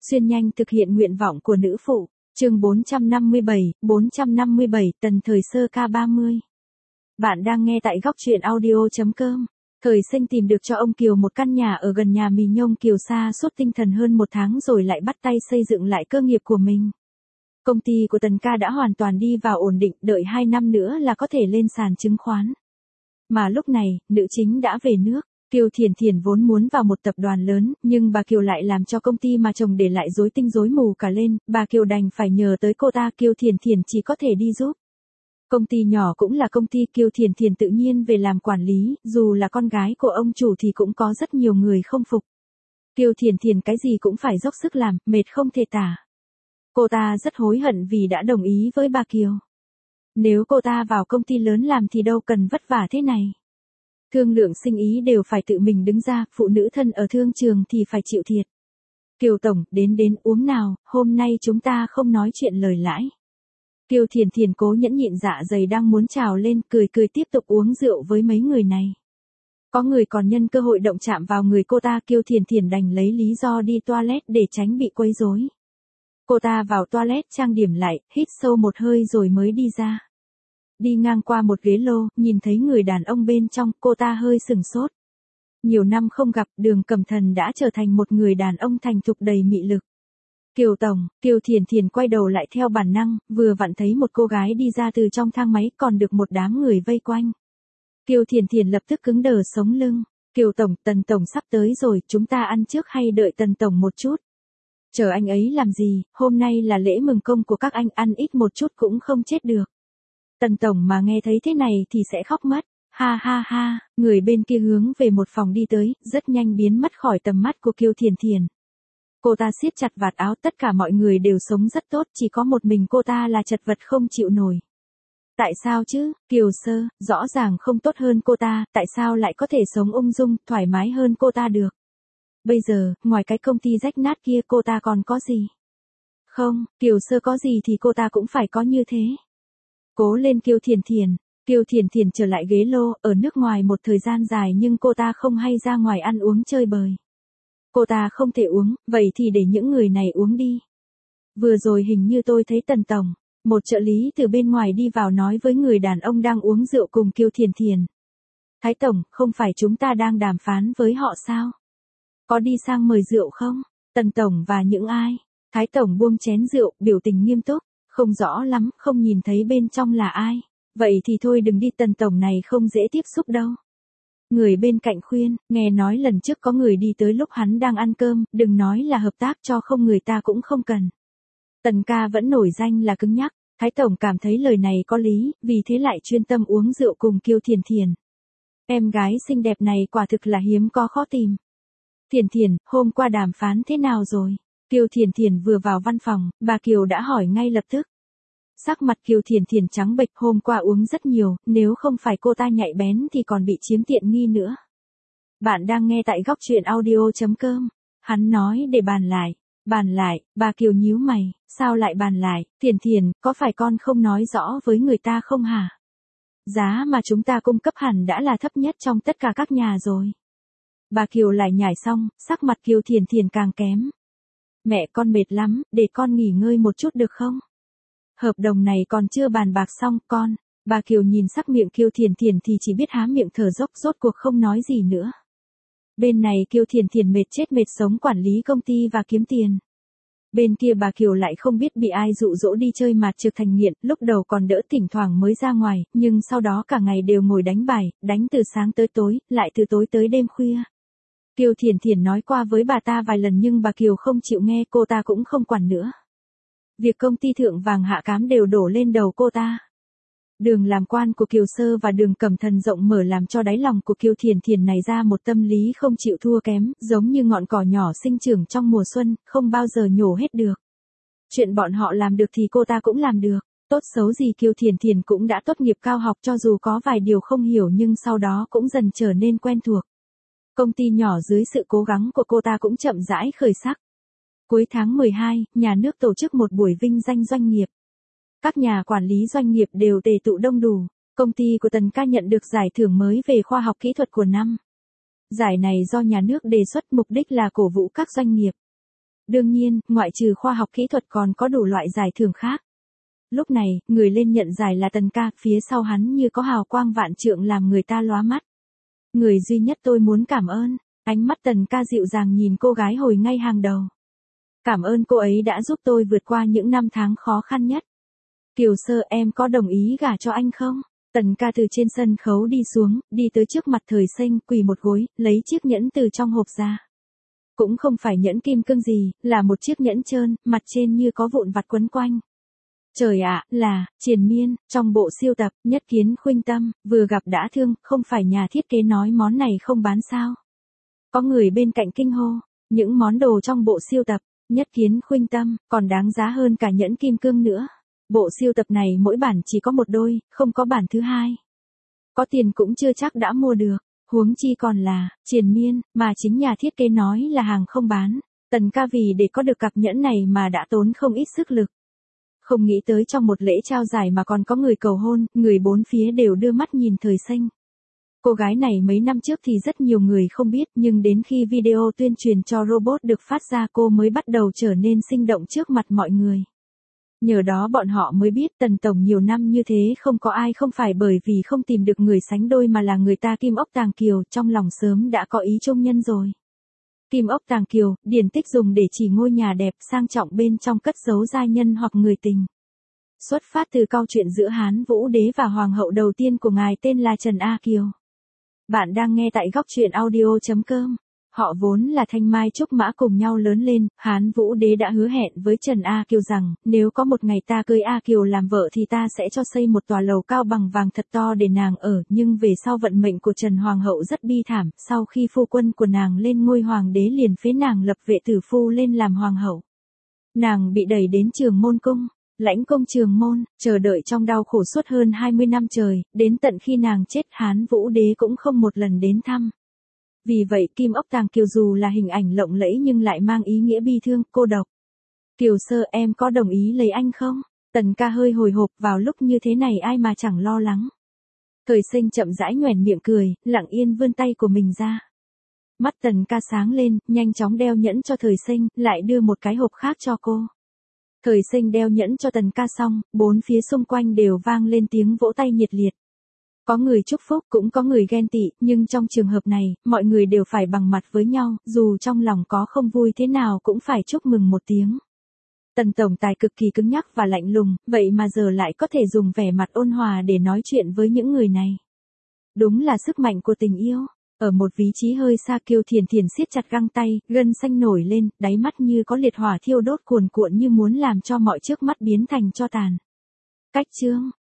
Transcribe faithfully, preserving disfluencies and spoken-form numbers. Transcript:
Xuyên nhanh thực hiện nguyện vọng của nữ phụ. Chương bốn trăm năm mươi bảy, bốn trăm năm mươi bảy, tần thời sơ ca ba mươi. Bạn đang nghe tại góc truyện audio chấm com. Thời Sinh tìm được cho ông Kiều một căn nhà ở gần nhà Mì Nhông Kiều Sa suốt tinh thần hơn một tháng rồi lại bắt tay xây dựng lại cơ nghiệp của mình. Công ty của Tần ca đã hoàn toàn đi vào ổn định, đợi hai năm nữa là có thể lên sàn chứng khoán. Mà lúc này, nữ chính đã về nước. Kiều Thiền Thiền vốn muốn vào một tập đoàn lớn, nhưng bà Kiều lại làm cho công ty mà chồng để lại rối tinh rối mù cả lên, bà Kiều đành phải nhờ tới cô ta. Kiều Thiền Thiền chỉ có thể đi giúp. Công ty nhỏ cũng là công ty, Kiều Thiền Thiền tự nhiên về làm quản lý, dù là con gái của ông chủ thì cũng có rất nhiều người không phục. Kiều Thiền Thiền cái gì cũng phải dốc sức làm, mệt không thể tả. Cô ta rất hối hận vì đã đồng ý với bà Kiều. Nếu cô ta vào công ty lớn làm thì đâu cần vất vả thế này. Thương lượng sinh ý đều phải tự mình đứng ra, phụ nữ thân ở thương trường thì phải chịu thiệt. Kiều Tổng, đến đến uống nào, hôm nay chúng ta không nói chuyện lời lãi. Kiều Thiền Thiền cố nhẫn nhịn dạ dày đang muốn trào lên, cười cười tiếp tục uống rượu với mấy người này. Có người còn nhân cơ hội động chạm vào người cô ta, Kiều Thiền Thiền đành lấy lý do đi toilet để tránh bị quấy rối. Cô ta vào toilet trang điểm lại, hít sâu một hơi rồi mới đi ra. Đi ngang qua một ghế lô, nhìn thấy người đàn ông bên trong, cô ta hơi sửng sốt. Nhiều năm không gặp, Đường Cẩm Thần đã trở thành một người đàn ông thành thục đầy mị lực. Kiều Tổng, Kiều Thiền Thiền quay đầu lại theo bản năng, vừa vặn thấy một cô gái đi ra từ trong thang máy còn được một đám người vây quanh. Kiều Thiền Thiền lập tức cứng đờ sống lưng. Kiều Tổng, Tần Tổng sắp tới rồi, chúng ta ăn trước hay đợi Tần Tổng một chút? Chờ anh ấy làm gì, hôm nay là lễ mừng công của các anh, ăn ít một chút cũng không chết được. Tần Tổng mà nghe thấy thế này thì sẽ khóc mất. Ha ha ha, người bên kia hướng về một phòng đi tới, rất nhanh biến mất khỏi tầm mắt của Kiều Thiền Thiền. Cô ta siết chặt vạt áo, tất cả mọi người đều sống rất tốt, chỉ có một mình cô ta là chật vật không chịu nổi. Tại sao chứ, Kiều Sơ, rõ ràng không tốt hơn cô ta, tại sao lại có thể sống ung dung, thoải mái hơn cô ta được? Bây giờ, ngoài cái công ty rách nát kia cô ta còn có gì? Không, Kiều Sơ có gì thì cô ta cũng phải có như thế. Cố lên Kiều Thiền Thiền. Kiều Thiền Thiền trở lại ghế lô, ở nước ngoài một thời gian dài nhưng cô ta không hay ra ngoài ăn uống chơi bời. Cô ta không thể uống, vậy thì để những người này uống đi. Vừa rồi hình như tôi thấy Tần Tổng, một trợ lý từ bên ngoài đi vào nói với người đàn ông đang uống rượu cùng Kiều Thiền Thiền. Thái Tổng, không phải chúng ta đang đàm phán với họ sao? Có đi sang mời rượu không? Tần Tổng và những ai? Thái Tổng buông chén rượu, biểu tình nghiêm túc. Không rõ lắm, không nhìn thấy bên trong là ai. Vậy thì thôi đừng đi, Tần Tổng này không dễ tiếp xúc đâu. Người bên cạnh khuyên, nghe nói lần trước có người đi tới lúc hắn đang ăn cơm, đừng nói là hợp tác cho không người ta cũng không cần. Tần ca vẫn nổi danh là cứng nhắc, Thái Tổng cảm thấy lời này có lý, vì thế lại chuyên tâm uống rượu cùng Kiều Thiền Thiền. Em gái xinh đẹp này quả thực là hiếm có khó tìm. Thiền Thiền, hôm qua đàm phán thế nào rồi? Kiều Thiền Thiền vừa vào văn phòng, bà Kiều đã hỏi ngay lập tức. Sắc mặt Kiều Thiền Thiền trắng bệch, hôm qua uống rất nhiều, nếu không phải cô ta nhạy bén thì còn bị chiếm tiện nghi nữa. Bạn đang nghe tại góc truyện audio chấm com. Hắn nói để bàn lại. Bàn lại, bà Kiều nhíu mày, sao lại bàn lại? Thiền Thiền, có phải con không nói rõ với người ta không hả? Giá mà chúng ta cung cấp hẳn đã là thấp nhất trong tất cả các nhà rồi. Bà Kiều lại nhảy xong, sắc mặt Kiều Thiền Thiền càng kém. Mẹ con mệt lắm, để con nghỉ ngơi một chút được không? Hợp đồng này còn chưa bàn bạc xong, con. Bà Kiều nhìn sắc miệng Kiều Thiền Thiền thì chỉ biết há miệng thở dốc, rốt cuộc không nói gì nữa. Bên này Kiều Thiền Thiền mệt chết mệt sống quản lý công ty và kiếm tiền. Bên kia bà Kiều lại không biết bị ai dụ dỗ đi chơi mà trực thành nghiện, lúc đầu còn đỡ thỉnh thoảng mới ra ngoài, nhưng sau đó cả ngày đều ngồi đánh bài, đánh từ sáng tới tối, lại từ tối tới đêm khuya. Kiều Thiền Thiền nói qua với bà ta vài lần nhưng bà Kiều không chịu nghe, cô ta cũng không quản nữa. Việc công ty thượng vàng hạ cám đều đổ lên đầu cô ta. Đường làm quan của Kiều Sơ và Đường Cẩm Thần rộng mở làm cho đáy lòng của Kiều Thiền Thiền này ra một tâm lý không chịu thua kém, giống như ngọn cỏ nhỏ sinh trưởng trong mùa xuân, không bao giờ nhổ hết được. Chuyện bọn họ làm được thì cô ta cũng làm được. Tốt xấu gì Kiều Thiền Thiền cũng đã tốt nghiệp cao học, cho dù có vài điều không hiểu nhưng sau đó cũng dần trở nên quen thuộc. Công ty nhỏ dưới sự cố gắng của cô ta cũng chậm rãi khởi sắc. Cuối tháng mười hai, nhà nước tổ chức một buổi vinh danh doanh nghiệp. Các nhà quản lý doanh nghiệp đều tề tụ đông đủ. Công ty của Tần ca nhận được giải thưởng mới về khoa học kỹ thuật của năm. Giải này do nhà nước đề xuất, mục đích là cổ vũ các doanh nghiệp. Đương nhiên, ngoại trừ khoa học kỹ thuật còn có đủ loại giải thưởng khác. Lúc này, người lên nhận giải là Tần ca, phía sau hắn như có hào quang vạn trượng làm người ta lóa mắt. Người duy nhất tôi muốn cảm ơn, ánh mắt Tần ca dịu dàng nhìn cô gái hồi ngay hàng đầu. Cảm ơn cô ấy đã giúp tôi vượt qua những năm tháng khó khăn nhất. Kiều Sơ, em có đồng ý gả cho anh không? Tần ca từ trên sân khấu đi xuống, đi tới trước mặt Thời Sinh, quỳ một gối, lấy chiếc nhẫn từ trong hộp ra. Cũng không phải nhẫn kim cương gì, là một chiếc nhẫn trơn, mặt trên như có vụn vặt quấn quanh. Trời ạ, là, triền miên, trong bộ siêu tập, Nhất Kiến Khuynh Tâm, vừa gặp đã thương, không phải nhà thiết kế nói món này không bán sao? Có người bên cạnh kinh hô, những món đồ trong bộ siêu tập, Nhất Kiến Khuynh Tâm, còn đáng giá hơn cả nhẫn kim cương nữa. Bộ siêu tập này mỗi bản chỉ có một đôi, không có bản thứ hai. Có tiền cũng chưa chắc đã mua được, huống chi còn là, triền miên, mà chính nhà thiết kế nói là hàng không bán. Tần ca vì để có được cặp nhẫn này mà đã tốn không ít sức lực. Không nghĩ tới trong một lễ trao giải mà còn có người cầu hôn, người bốn phía đều đưa mắt nhìn Thời Sinh. Cô gái này mấy năm trước thì rất nhiều người không biết, nhưng đến khi video tuyên truyền cho robot được phát ra cô mới bắt đầu trở nên sinh động trước mặt mọi người. Nhờ đó bọn họ mới biết Tần Tổng nhiều năm như thế không có ai không phải bởi vì không tìm được người sánh đôi mà là người ta Kim Ốc Tàng Kiều, trong lòng sớm đã có ý chung nhân rồi. Kim Ốc Tàng Kiều, điển tích dùng để chỉ ngôi nhà đẹp sang trọng bên trong cất giấu giai nhân hoặc người tình. Xuất phát từ câu chuyện giữa Hán Vũ Đế và Hoàng hậu đầu tiên của ngài tên là Trần A Kiều. Bạn đang nghe tại góc truyện audio chấm com. Họ vốn là thanh mai trúc mã cùng nhau lớn lên, Hán Vũ Đế đã hứa hẹn với Trần A Kiều rằng, nếu có một ngày ta cưới A Kiều làm vợ thì ta sẽ cho xây một tòa lầu cao bằng vàng thật to để nàng ở, nhưng về sau vận mệnh của Trần Hoàng hậu rất bi thảm, sau khi phu quân của nàng lên ngôi hoàng đế liền phế nàng lập vệ tử phu lên làm hoàng hậu. Nàng bị đẩy đến Trường Môn Cung, lãnh công Trường Môn, chờ đợi trong đau khổ suốt hơn hai mươi năm trời, đến tận khi nàng chết Hán Vũ Đế cũng không một lần đến thăm. Vì vậy Kim Ốc Tàng Kiều dù là hình ảnh lộng lẫy nhưng lại mang ý nghĩa bi thương, cô độc. Kiều Sơ, em có đồng ý lấy anh không? Tần ca hơi hồi hộp, vào lúc như thế này ai mà chẳng lo lắng. Thời Sinh chậm rãi nhoẻn miệng cười, lặng yên vươn tay của mình ra. Mắt Tần ca sáng lên, nhanh chóng đeo nhẫn cho Thời Sinh, lại đưa một cái hộp khác cho cô. Thời Sinh đeo nhẫn cho Tần ca xong, bốn phía xung quanh đều vang lên tiếng vỗ tay nhiệt liệt. Có người chúc phúc, cũng có người ghen tị, nhưng trong trường hợp này, mọi người đều phải bằng mặt với nhau, dù trong lòng có không vui thế nào cũng phải chúc mừng một tiếng. Tần tổng tài cực kỳ cứng nhắc và lạnh lùng, vậy mà giờ lại có thể dùng vẻ mặt ôn hòa để nói chuyện với những người này. Đúng là sức mạnh của tình yêu. Ở một vị trí hơi xa, Kiều Thiền Thiền siết chặt găng tay, gân xanh nổi lên, đáy mắt như có liệt hỏa thiêu đốt cuồn cuộn như muốn làm cho mọi trước mắt biến thành tro tàn. Cách chương